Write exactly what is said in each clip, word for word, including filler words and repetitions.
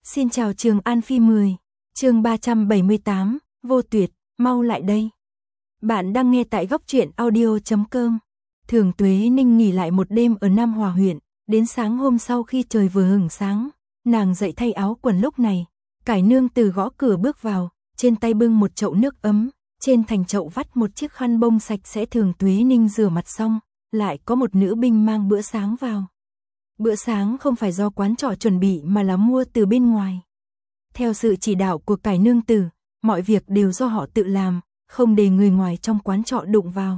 Xin chào Trường An Phi mười, chương ba trăm bảy mươi tám, Vô Tuyệt, mau lại đây. Bạn đang nghe tại góc truyện audio chấm com. Thường Tuế Ninh nghỉ lại một đêm ở Nam Hòa huyện, đến sáng hôm sau khi trời vừa hửng sáng, nàng dậy thay áo quần. Lúc này, Cải Nương từ gõ cửa bước vào, trên tay bưng một chậu nước ấm, trên thành chậu vắt một chiếc khăn bông sạch sẽ. Thường Tuế Ninh rửa mặt xong, lại có một nữ binh mang bữa sáng vào. Bữa sáng không phải do quán trọ chuẩn bị mà là mua từ bên ngoài. Theo sự chỉ đạo của Cải Nương Tử, mọi việc đều do họ tự làm, không để người ngoài trong quán trọ đụng vào.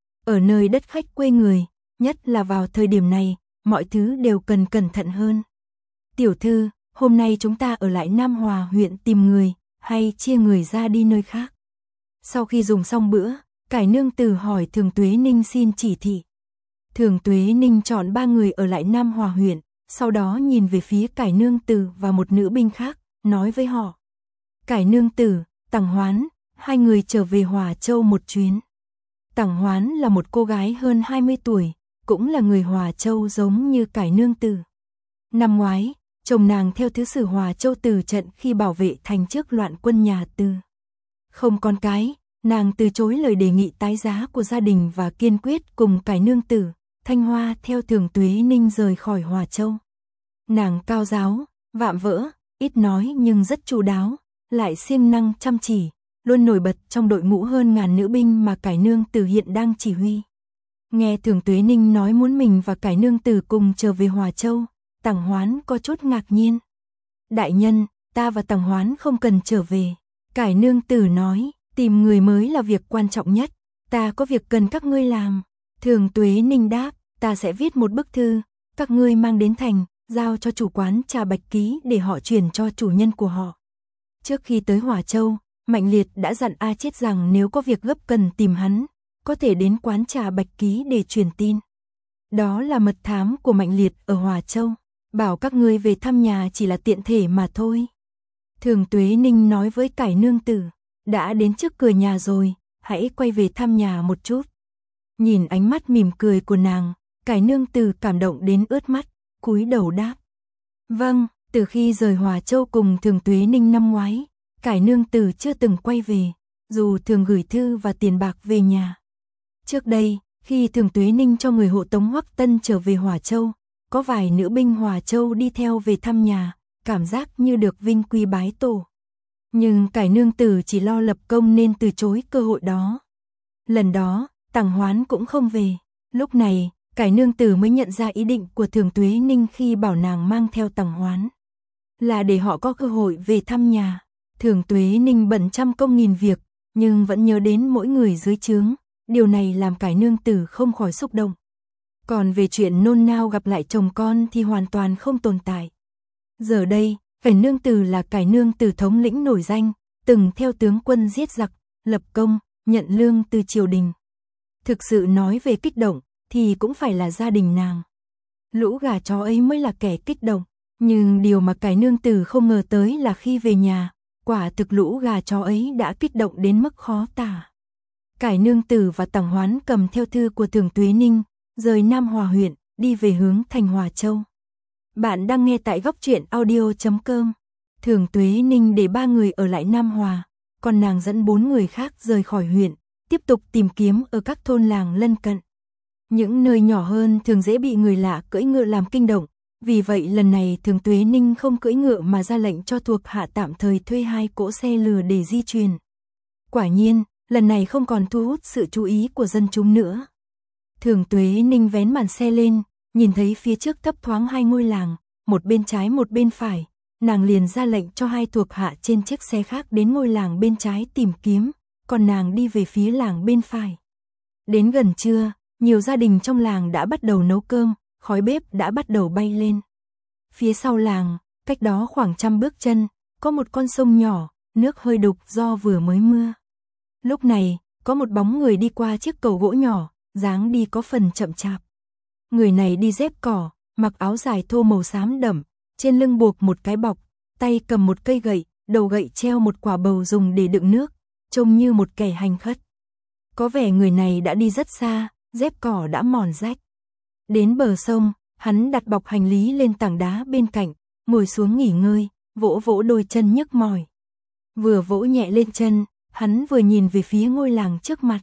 Ở nơi đất khách quê người, nhất là vào thời điểm này, mọi thứ đều cần cẩn thận hơn. Tiểu thư, hôm nay chúng ta ở lại Nam Hòa huyện tìm người, hay chia người ra đi nơi khác? Sau khi dùng xong bữa, Cải Nương Tử hỏi Thường Tuế Ninh xin chỉ thị. Thường Tuế Ninh chọn ba người ở lại Nam Hòa huyện, sau đó nhìn về phía Cải Nương Tử và một nữ binh khác, nói với họ. Cải Nương Tử, Tằng Hoán, hai người trở về Hòa Châu một chuyến. Tằng Hoán là một cô gái hơn hai mươi tuổi, cũng là người Hòa Châu giống như Cải Nương Tử. Năm ngoái, chồng nàng theo thứ sử Hòa Châu từ trận khi bảo vệ thành trước loạn quân nhà Từ. Không con cái, nàng từ chối lời đề nghị tái giá của gia đình và kiên quyết cùng Cải Nương Tử, Thanh Hoa theo Thường Tuế Ninh rời khỏi Hòa Châu. Nàng cao giáo, vạm vỡ, ít nói nhưng rất chu đáo, lại siêng năng chăm chỉ, luôn nổi bật trong đội ngũ hơn ngàn nữ binh mà Cải Nương Tử hiện đang chỉ huy. Nghe Thường Tuế Ninh nói muốn mình và Cải Nương Tử cùng trở về Hòa Châu, Tằng Hoán có chút ngạc nhiên. Đại nhân, ta và Tằng Hoán không cần trở về. Cải Nương Tử nói, tìm người mới là việc quan trọng nhất, ta có việc cần các ngươi làm. Thường Tuế Ninh đáp, ta sẽ viết một bức thư, các ngươi mang đến thành, giao cho chủ quán trà Bạch Ký để họ truyền cho chủ nhân của họ. Trước khi tới Hòa Châu, Mạnh Liệt đã dặn A Chết rằng nếu có việc gấp cần tìm hắn, có thể đến quán trà Bạch Ký để truyền tin. Đó là mật thám của Mạnh Liệt ở Hòa Châu, bảo các ngươi về thăm nhà chỉ là tiện thể mà thôi. Thường Tuế Ninh nói với Cải Nương Tử, đã đến trước cửa nhà rồi, hãy quay về thăm nhà một chút. Nhìn ánh mắt mỉm cười của nàng, Cải Nương Tử cảm động đến ướt mắt, cúi đầu đáp. Vâng, từ khi rời Hòa Châu cùng Thường Tuế Ninh năm ngoái, Cải Nương Tử chưa từng quay về, dù thường gửi thư và tiền bạc về nhà. Trước đây, khi Thường Tuế Ninh cho người hộ tống Hoắc Tân trở về Hòa Châu, có vài nữ binh Hòa Châu đi theo về thăm nhà, cảm giác như được vinh quy bái tổ. Nhưng Cải Nương Tử chỉ lo lập công nên từ chối cơ hội đó. Lần đó, Tằng Hoán cũng không về. Lúc này, Cải Nương Tử mới nhận ra ý định của Thường Tuế Ninh khi bảo nàng mang theo Tằng Hoán, là để họ có cơ hội về thăm nhà. Thường Tuế Ninh bận trăm công nghìn việc, nhưng vẫn nhớ đến mỗi người dưới trướng, điều này làm Cải Nương Tử không khỏi xúc động. Còn về chuyện nôn nao gặp lại chồng con thì hoàn toàn không tồn tại. Giờ đây, Cải Nương Tử là Cải Nương Tử thống lĩnh nổi danh, từng theo tướng quân giết giặc, lập công, nhận lương từ triều đình. Thực sự nói về kích động, thì cũng phải là gia đình nàng. Lũ gà chó ấy mới là kẻ kích động, nhưng điều mà Cải Nương Tử không ngờ tới là khi về nhà, quả thực lũ gà chó ấy đã kích động đến mức khó tả. Cải Nương Tử và Tằng Hoán cầm theo thư của Thường Tuế Ninh, rời Nam Hòa huyện, đi về hướng thành Hòa Châu. Bạn đang nghe tại góc truyện audio chấm com. Thường Tuế Ninh để ba người ở lại Nam Hòa, còn nàng dẫn bốn người khác rời khỏi huyện, tiếp tục tìm kiếm ở các thôn làng lân cận. Những nơi nhỏ hơn thường dễ bị người lạ cưỡi ngựa làm kinh động, vì vậy lần này Thường Tuế Ninh không cưỡi ngựa mà ra lệnh cho thuộc hạ tạm thời thuê hai cỗ xe lừa để di chuyển. Quả nhiên, lần này không còn thu hút sự chú ý của dân chúng nữa. Thường Tuế Ninh vén màn xe lên, nhìn thấy phía trước thấp thoáng hai ngôi làng, một bên trái một bên phải, nàng liền ra lệnh cho hai thuộc hạ trên chiếc xe khác đến ngôi làng bên trái tìm kiếm, còn nàng đi về phía làng bên phải. Đến gần trưa, nhiều gia đình trong làng đã bắt đầu nấu cơm, khói bếp đã bắt đầu bay lên. Phía sau làng, cách đó khoảng trăm bước chân, có một con sông nhỏ, nước hơi đục do vừa mới mưa. Lúc này, có một bóng người đi qua chiếc cầu gỗ nhỏ, dáng đi có phần chậm chạp. Người này đi dép cỏ, mặc áo dài thô màu xám đậm, trên lưng buộc một cái bọc, tay cầm một cây gậy, đầu gậy treo một quả bầu dùng để đựng nước, trông như một kẻ hành khất. Có vẻ người này đã đi rất xa, dép cỏ đã mòn rách. Đến bờ sông, hắn đặt bọc hành lý lên tảng đá bên cạnh, ngồi xuống nghỉ ngơi, vỗ vỗ đôi chân nhức mỏi. Vừa vỗ nhẹ lên chân, hắn vừa nhìn về phía ngôi làng trước mặt.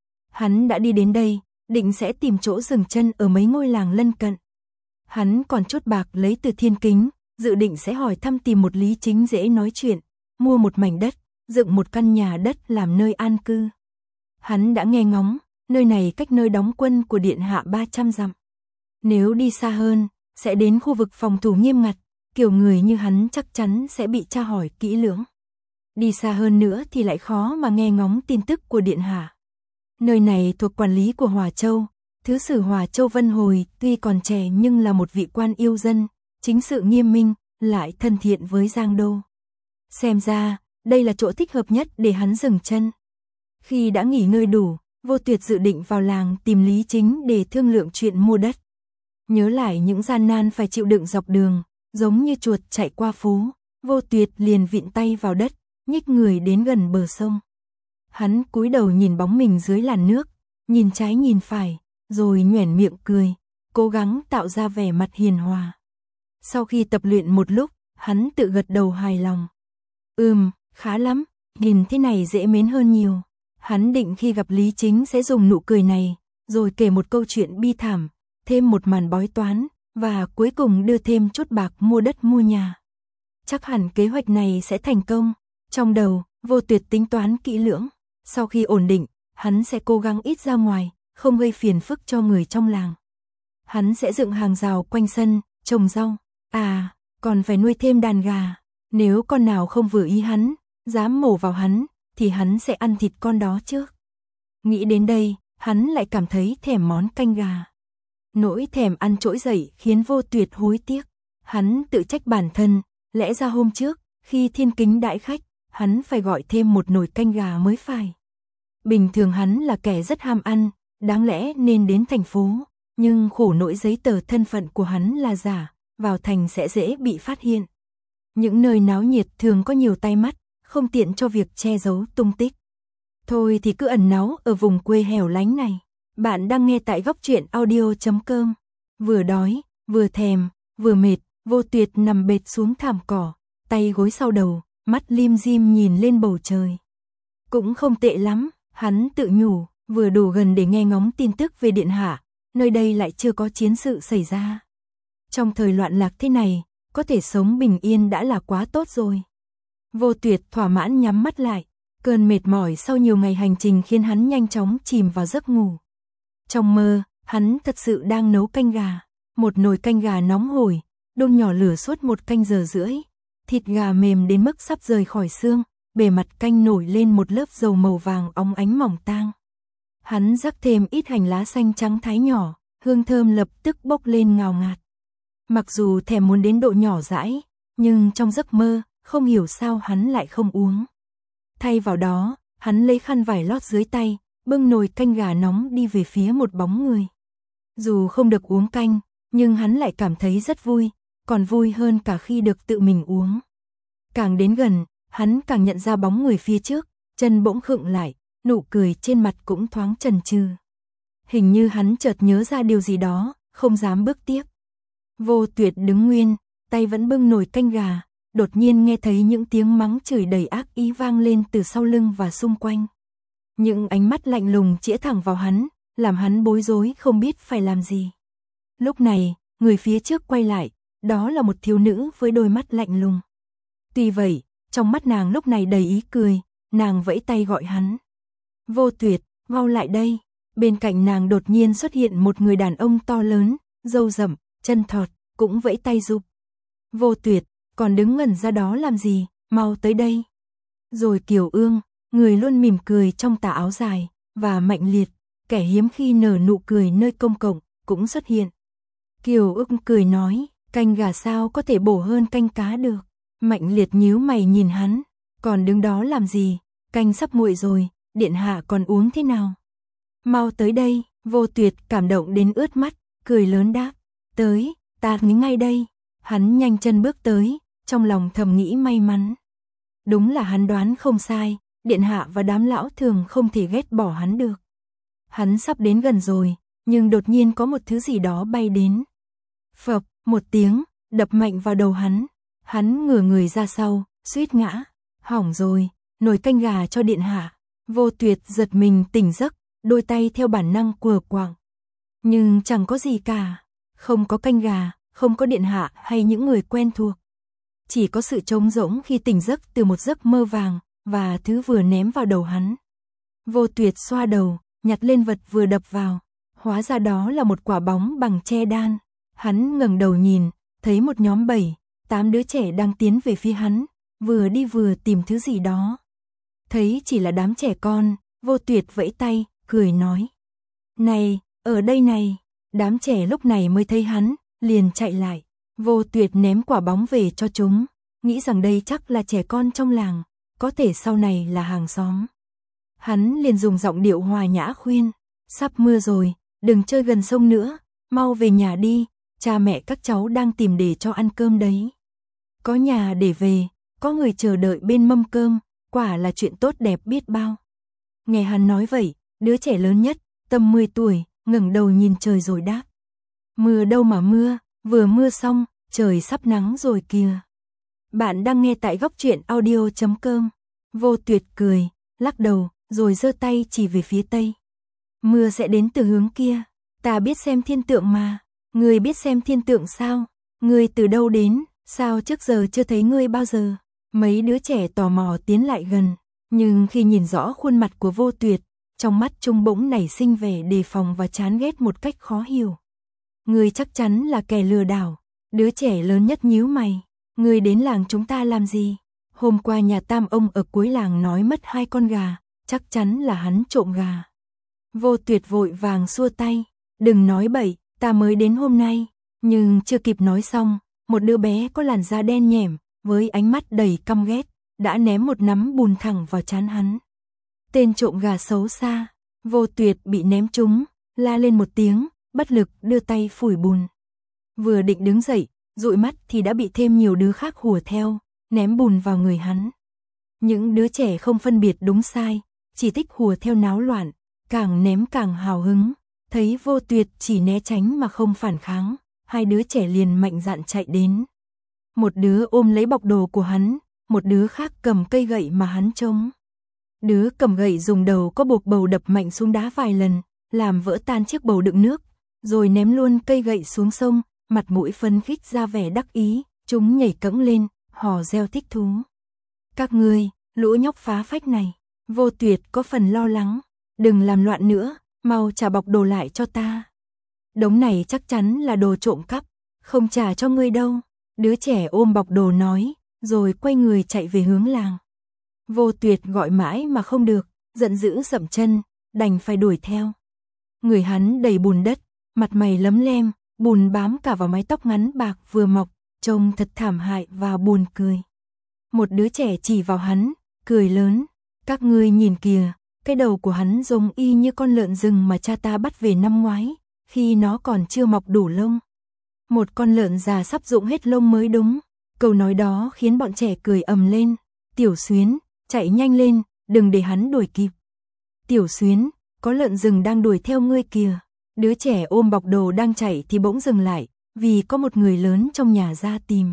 Hắn đã đi đến đây, định sẽ tìm chỗ dừng chân ở mấy ngôi làng lân cận. Hắn còn chút bạc lấy từ Thiên Kính, dự định sẽ hỏi thăm tìm một Lý Chính dễ nói chuyện, mua một mảnh đất, dựng một căn nhà đất làm nơi an cư. Hắn đã nghe ngóng, nơi này cách nơi đóng quân của điện hạ ba trăm dặm. Nếu đi xa hơn, sẽ đến khu vực phòng thủ nghiêm ngặt, kiểu người như hắn chắc chắn sẽ bị tra hỏi kỹ lưỡng. Đi xa hơn nữa thì lại khó mà nghe ngóng tin tức của điện hạ. Nơi này thuộc quản lý của Hòa Châu, Thứ sử Hòa Châu Vân Hồi tuy còn trẻ nhưng là một vị quan yêu dân, chính sự nghiêm minh, lại thân thiện với Giang Đô. Xem ra, đây là chỗ thích hợp nhất để hắn dừng chân. Khi đã nghỉ ngơi đủ, Vô Tuyệt dự định vào làng tìm Lý Chính để thương lượng chuyện mua đất. Nhớ lại những gian nan phải chịu đựng dọc đường, giống như chuột chạy qua phố, Vô Tuyệt liền vịn tay vào đất, nhích người đến gần bờ sông. Hắn cúi đầu nhìn bóng mình dưới làn nước, nhìn trái nhìn phải, rồi nhoẻn miệng cười, cố gắng tạo ra vẻ mặt hiền hòa. Sau khi tập luyện một lúc, hắn tự gật đầu hài lòng. Ừm, khá lắm, nhìn thế này dễ mến hơn nhiều. Hắn định khi gặp Lý Chính sẽ dùng nụ cười này, rồi kể một câu chuyện bi thảm, thêm một màn bói toán, và cuối cùng đưa thêm chút bạc mua đất mua nhà. Chắc hẳn kế hoạch này sẽ thành công. Trong đầu, Vô Tuyệt tính toán kỹ lưỡng. Sau khi ổn định, hắn sẽ cố gắng ít ra ngoài, không gây phiền phức cho người trong làng. Hắn sẽ dựng hàng rào quanh sân, trồng rau. À, còn phải nuôi thêm đàn gà. Nếu con nào không vừa ý hắn, dám mổ vào hắn, thì hắn sẽ ăn thịt con đó trước. Nghĩ đến đây, hắn lại cảm thấy thèm món canh gà. Nỗi thèm ăn trỗi dậy khiến Vô Tuyệt hối tiếc. Hắn tự trách bản thân, lẽ ra hôm trước, khi Thiên Kính đãi khách, hắn phải gọi thêm một nồi canh gà mới phải. Bình thường hắn là kẻ rất ham ăn, đáng lẽ nên đến thành phố, nhưng khổ nỗi giấy tờ thân phận của hắn là giả, vào thành sẽ dễ bị phát hiện. Những nơi náo nhiệt thường có nhiều tay mắt, không tiện cho việc che giấu tung tích. Thôi thì cứ ẩn náu ở vùng quê hẻo lánh này. Bạn đang nghe tại góc truyện audio chấm com. Vừa đói, vừa thèm, vừa mệt, Vô Tuyệt nằm bệt xuống thảm cỏ, tay gối sau đầu, mắt lim dim nhìn lên bầu trời. Cũng không tệ lắm, hắn tự nhủ, vừa đủ gần để nghe ngóng tin tức về điện hạ, nơi đây lại chưa có chiến sự xảy ra. Trong thời loạn lạc thế này, có thể sống bình yên đã là quá tốt rồi. Vô Tuyệt thỏa mãn nhắm mắt lại, cơn mệt mỏi sau nhiều ngày hành trình khiến hắn nhanh chóng chìm vào giấc ngủ. Trong mơ, hắn thật sự đang nấu canh gà, một nồi canh gà nóng hổi, đun nhỏ lửa suốt một canh giờ rưỡi. Thịt gà mềm đến mức sắp rời khỏi xương, bề mặt canh nổi lên một lớp dầu màu vàng óng ánh mỏng tang. Hắn rắc thêm ít hành lá xanh trắng thái nhỏ, hương thơm lập tức bốc lên ngào ngạt. Mặc dù thèm muốn đến độ nhỏ dãi, nhưng trong giấc mơ, không hiểu sao hắn lại không uống. Thay vào đó, hắn lấy khăn vải lót dưới tay, bưng nồi canh gà nóng đi về phía một bóng người. Dù không được uống canh, nhưng hắn lại cảm thấy rất vui, còn vui hơn cả khi được tự mình uống. Càng đến gần, hắn càng nhận ra bóng người phía trước, chân bỗng khựng lại, nụ cười trên mặt cũng thoáng chần chừ. Hình như hắn chợt nhớ ra điều gì đó, không dám bước tiếp. Vô Tuyệt đứng nguyên, tay vẫn bưng nồi canh gà, đột nhiên nghe thấy những tiếng mắng chửi đầy ác ý vang lên từ sau lưng và xung quanh. Những ánh mắt lạnh lùng chĩa thẳng vào hắn, làm hắn bối rối không biết phải làm gì. Lúc này, người phía trước quay lại, đó là một thiếu nữ với đôi mắt lạnh lùng. Tuy vậy, trong mắt nàng lúc này đầy ý cười, nàng vẫy tay gọi hắn. Vô Tuyệt, mau lại đây. Bên cạnh nàng đột nhiên xuất hiện một người đàn ông to lớn, râu rậm, chân thọt, cũng vẫy tay giúp. Vô Tuyệt, còn đứng ngẩn ra đó làm gì, mau tới đây. Rồi Kiều Ương, người luôn mỉm cười trong tà áo dài, và Mạnh Liệt, kẻ hiếm khi nở nụ cười nơi công cộng, cũng xuất hiện. Kiều Ương cười nói, canh gà sao có thể bổ hơn canh cá được. Mạnh Liệt nhíu mày nhìn hắn, còn đứng đó làm gì, canh sắp nguội rồi, điện hạ còn uống thế nào? Mau tới đây. Vô Tuyệt cảm động đến ướt mắt, cười lớn đáp, tới, ta nghĩ ngay đây. Hắn nhanh chân bước tới, trong lòng thầm nghĩ may mắn. Đúng là hắn đoán không sai, điện hạ và đám lão thường không thể ghét bỏ hắn được. Hắn sắp đến gần rồi, nhưng đột nhiên có một thứ gì đó bay đến. Phập, một tiếng, đập mạnh vào đầu hắn. Hắn ngửa người ra sau, suýt ngã. Hỏng rồi, nồi canh gà cho điện hạ. Vô Tuyệt giật mình tỉnh giấc, đôi tay theo bản năng quờ quạng. Nhưng chẳng có gì cả. Không có canh gà, không có điện hạ hay những người quen thuộc. Chỉ có sự trống rỗng khi tỉnh giấc từ một giấc mơ vàng, và thứ vừa ném vào đầu hắn. Vô Tuyệt xoa đầu, nhặt lên vật vừa đập vào. Hóa ra đó là một quả bóng bằng tre đan. Hắn ngẩng đầu nhìn, thấy một nhóm bảy, tám đứa trẻ đang tiến về phía hắn, vừa đi vừa tìm thứ gì đó. Thấy chỉ là đám trẻ con, Vô Tuyệt vẫy tay, cười nói. Này, ở đây này. Đám trẻ lúc này mới thấy hắn, liền chạy lại. Vô Tuyệt ném quả bóng về cho chúng, nghĩ rằng đây chắc là trẻ con trong làng, có thể sau này là hàng xóm. Hắn liền dùng giọng điệu hòa nhã khuyên, sắp mưa rồi, đừng chơi gần sông nữa, mau về nhà đi, cha mẹ các cháu đang tìm để cho ăn cơm đấy. Có nhà để về, có người chờ đợi bên mâm cơm, quả là chuyện tốt đẹp biết bao. Nghe hắn nói vậy, đứa trẻ lớn nhất, tầm mười tuổi, ngẩng đầu nhìn trời rồi đáp. Mưa đâu mà mưa, vừa mưa xong, trời sắp nắng rồi kìa. Bạn đang nghe tại góc truyện audio chấm com. Vô Tuyệt cười, lắc đầu, rồi giơ tay chỉ về phía tây. Mưa sẽ đến từ hướng kia, ta biết xem thiên tượng mà. Ngươi biết xem thiên tượng sao? Ngươi từ đâu đến, sao trước giờ chưa thấy ngươi bao giờ? Mấy đứa trẻ tò mò tiến lại gần, nhưng khi nhìn rõ khuôn mặt của Vô Tuyệt, trong mắt chúng bỗng nảy sinh vẻ đề phòng và chán ghét một cách khó hiểu. Ngươi chắc chắn là kẻ lừa đảo. Đứa trẻ lớn nhất nhíu mày. Ngươi đến làng chúng ta làm gì? Hôm qua nhà Tam ông ở cuối làng nói mất hai con gà, chắc chắn là hắn trộm gà. Vô Tuyệt vội vàng xua tay. Đừng nói bậy, ta mới đến hôm nay. Nhưng chưa kịp nói xong, một đứa bé có làn da đen nhẻm, với ánh mắt đầy căm ghét, đã ném một nắm bùn thẳng vào trán hắn. Tên trộm gà xấu xa. Vô Tuyệt bị ném trúng, la lên một tiếng, bất lực đưa tay phủi bùn. Vừa định đứng dậy, dụi mắt thì đã bị thêm nhiều đứa khác hùa theo, ném bùn vào người hắn. Những đứa trẻ không phân biệt đúng sai, chỉ thích hùa theo náo loạn, càng ném càng hào hứng. Thấy Vô Tuyệt chỉ né tránh mà không phản kháng, hai đứa trẻ liền mạnh dạn chạy đến. Một đứa ôm lấy bọc đồ của hắn, một đứa khác cầm cây gậy mà hắn trông. Đứa cầm gậy dùng đầu có buộc bầu đập mạnh xuống đá vài lần, làm vỡ tan chiếc bầu đựng nước, rồi ném luôn cây gậy xuống sông, mặt mũi phấn khích ra vẻ đắc ý, chúng nhảy cẫng lên, hò reo thích thú. Các ngươi, lũ nhóc phá phách này. Vô Tuyệt có phần lo lắng. Đừng làm loạn nữa, mau trả bọc đồ lại cho ta. Đống này chắc chắn là đồ trộm cắp, không trả cho ngươi đâu. Đứa trẻ ôm bọc đồ nói, rồi quay người chạy về hướng làng. Vô Tuyệt gọi mãi mà không được, giận dữ dậm chân, đành phải đuổi theo. Người hắn đầy bùn đất, mặt mày lấm lem, bùn bám cả vào mái tóc ngắn bạc vừa mọc, trông thật thảm hại và buồn cười. Một đứa trẻ chỉ vào hắn, cười lớn, các ngươi nhìn kìa, cái đầu của hắn giống y như con lợn rừng mà cha ta bắt về năm ngoái, khi nó còn chưa mọc đủ lông. Một con lợn già sắp rụng hết lông mới đúng. Câu nói đó khiến bọn trẻ cười ầm lên. Tiểu Xuyến, chạy nhanh lên, đừng để hắn đuổi kịp. Tiểu Xuyến, có lợn rừng đang đuổi theo ngươi kìa. Đứa trẻ ôm bọc đồ đang chạy thì bỗng dừng lại, vì có một người lớn trong nhà ra tìm.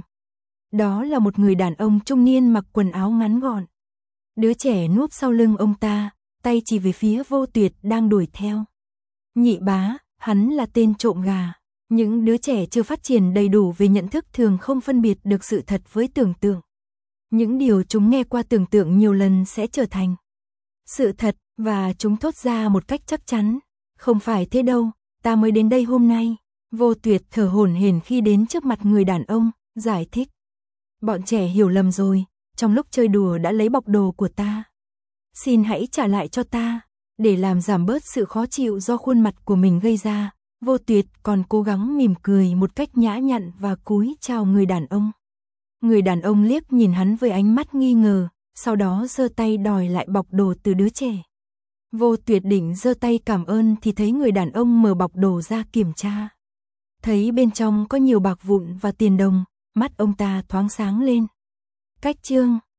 Đó là một người đàn ông trung niên mặc quần áo ngắn gọn. Đứa trẻ núp sau lưng ông ta, tay chỉ về phía Vô Tuyệt đang đuổi theo. Nhị bá, hắn là tên trộm gà. Những đứa trẻ chưa phát triển đầy đủ về nhận thức thường không phân biệt được sự thật với tưởng tượng. Những điều chúng nghe qua tưởng tượng nhiều lần sẽ trở thành sự thật, và chúng thốt ra một cách chắc chắn. Không phải thế đâu, ta mới đến đây hôm nay. Vô Tuyệt thở hổn hển khi đến trước mặt người đàn ông, giải thích. Bọn trẻ hiểu lầm rồi, trong lúc chơi đùa đã lấy bọc đồ của ta. Xin hãy trả lại cho ta. Để làm giảm bớt sự khó chịu do khuôn mặt của mình gây ra, Vô Tuyệt còn cố gắng mỉm cười một cách nhã nhặn và cúi chào người đàn ông. Người đàn ông liếc nhìn hắn với ánh mắt nghi ngờ, sau đó giơ tay đòi lại bọc đồ từ đứa trẻ. Vô Tuyệt định giơ tay cảm ơn thì thấy người đàn ông mở bọc đồ ra kiểm tra. Thấy bên trong có nhiều bạc vụn và tiền đồng, mắt ông ta thoáng sáng lên. Cách chương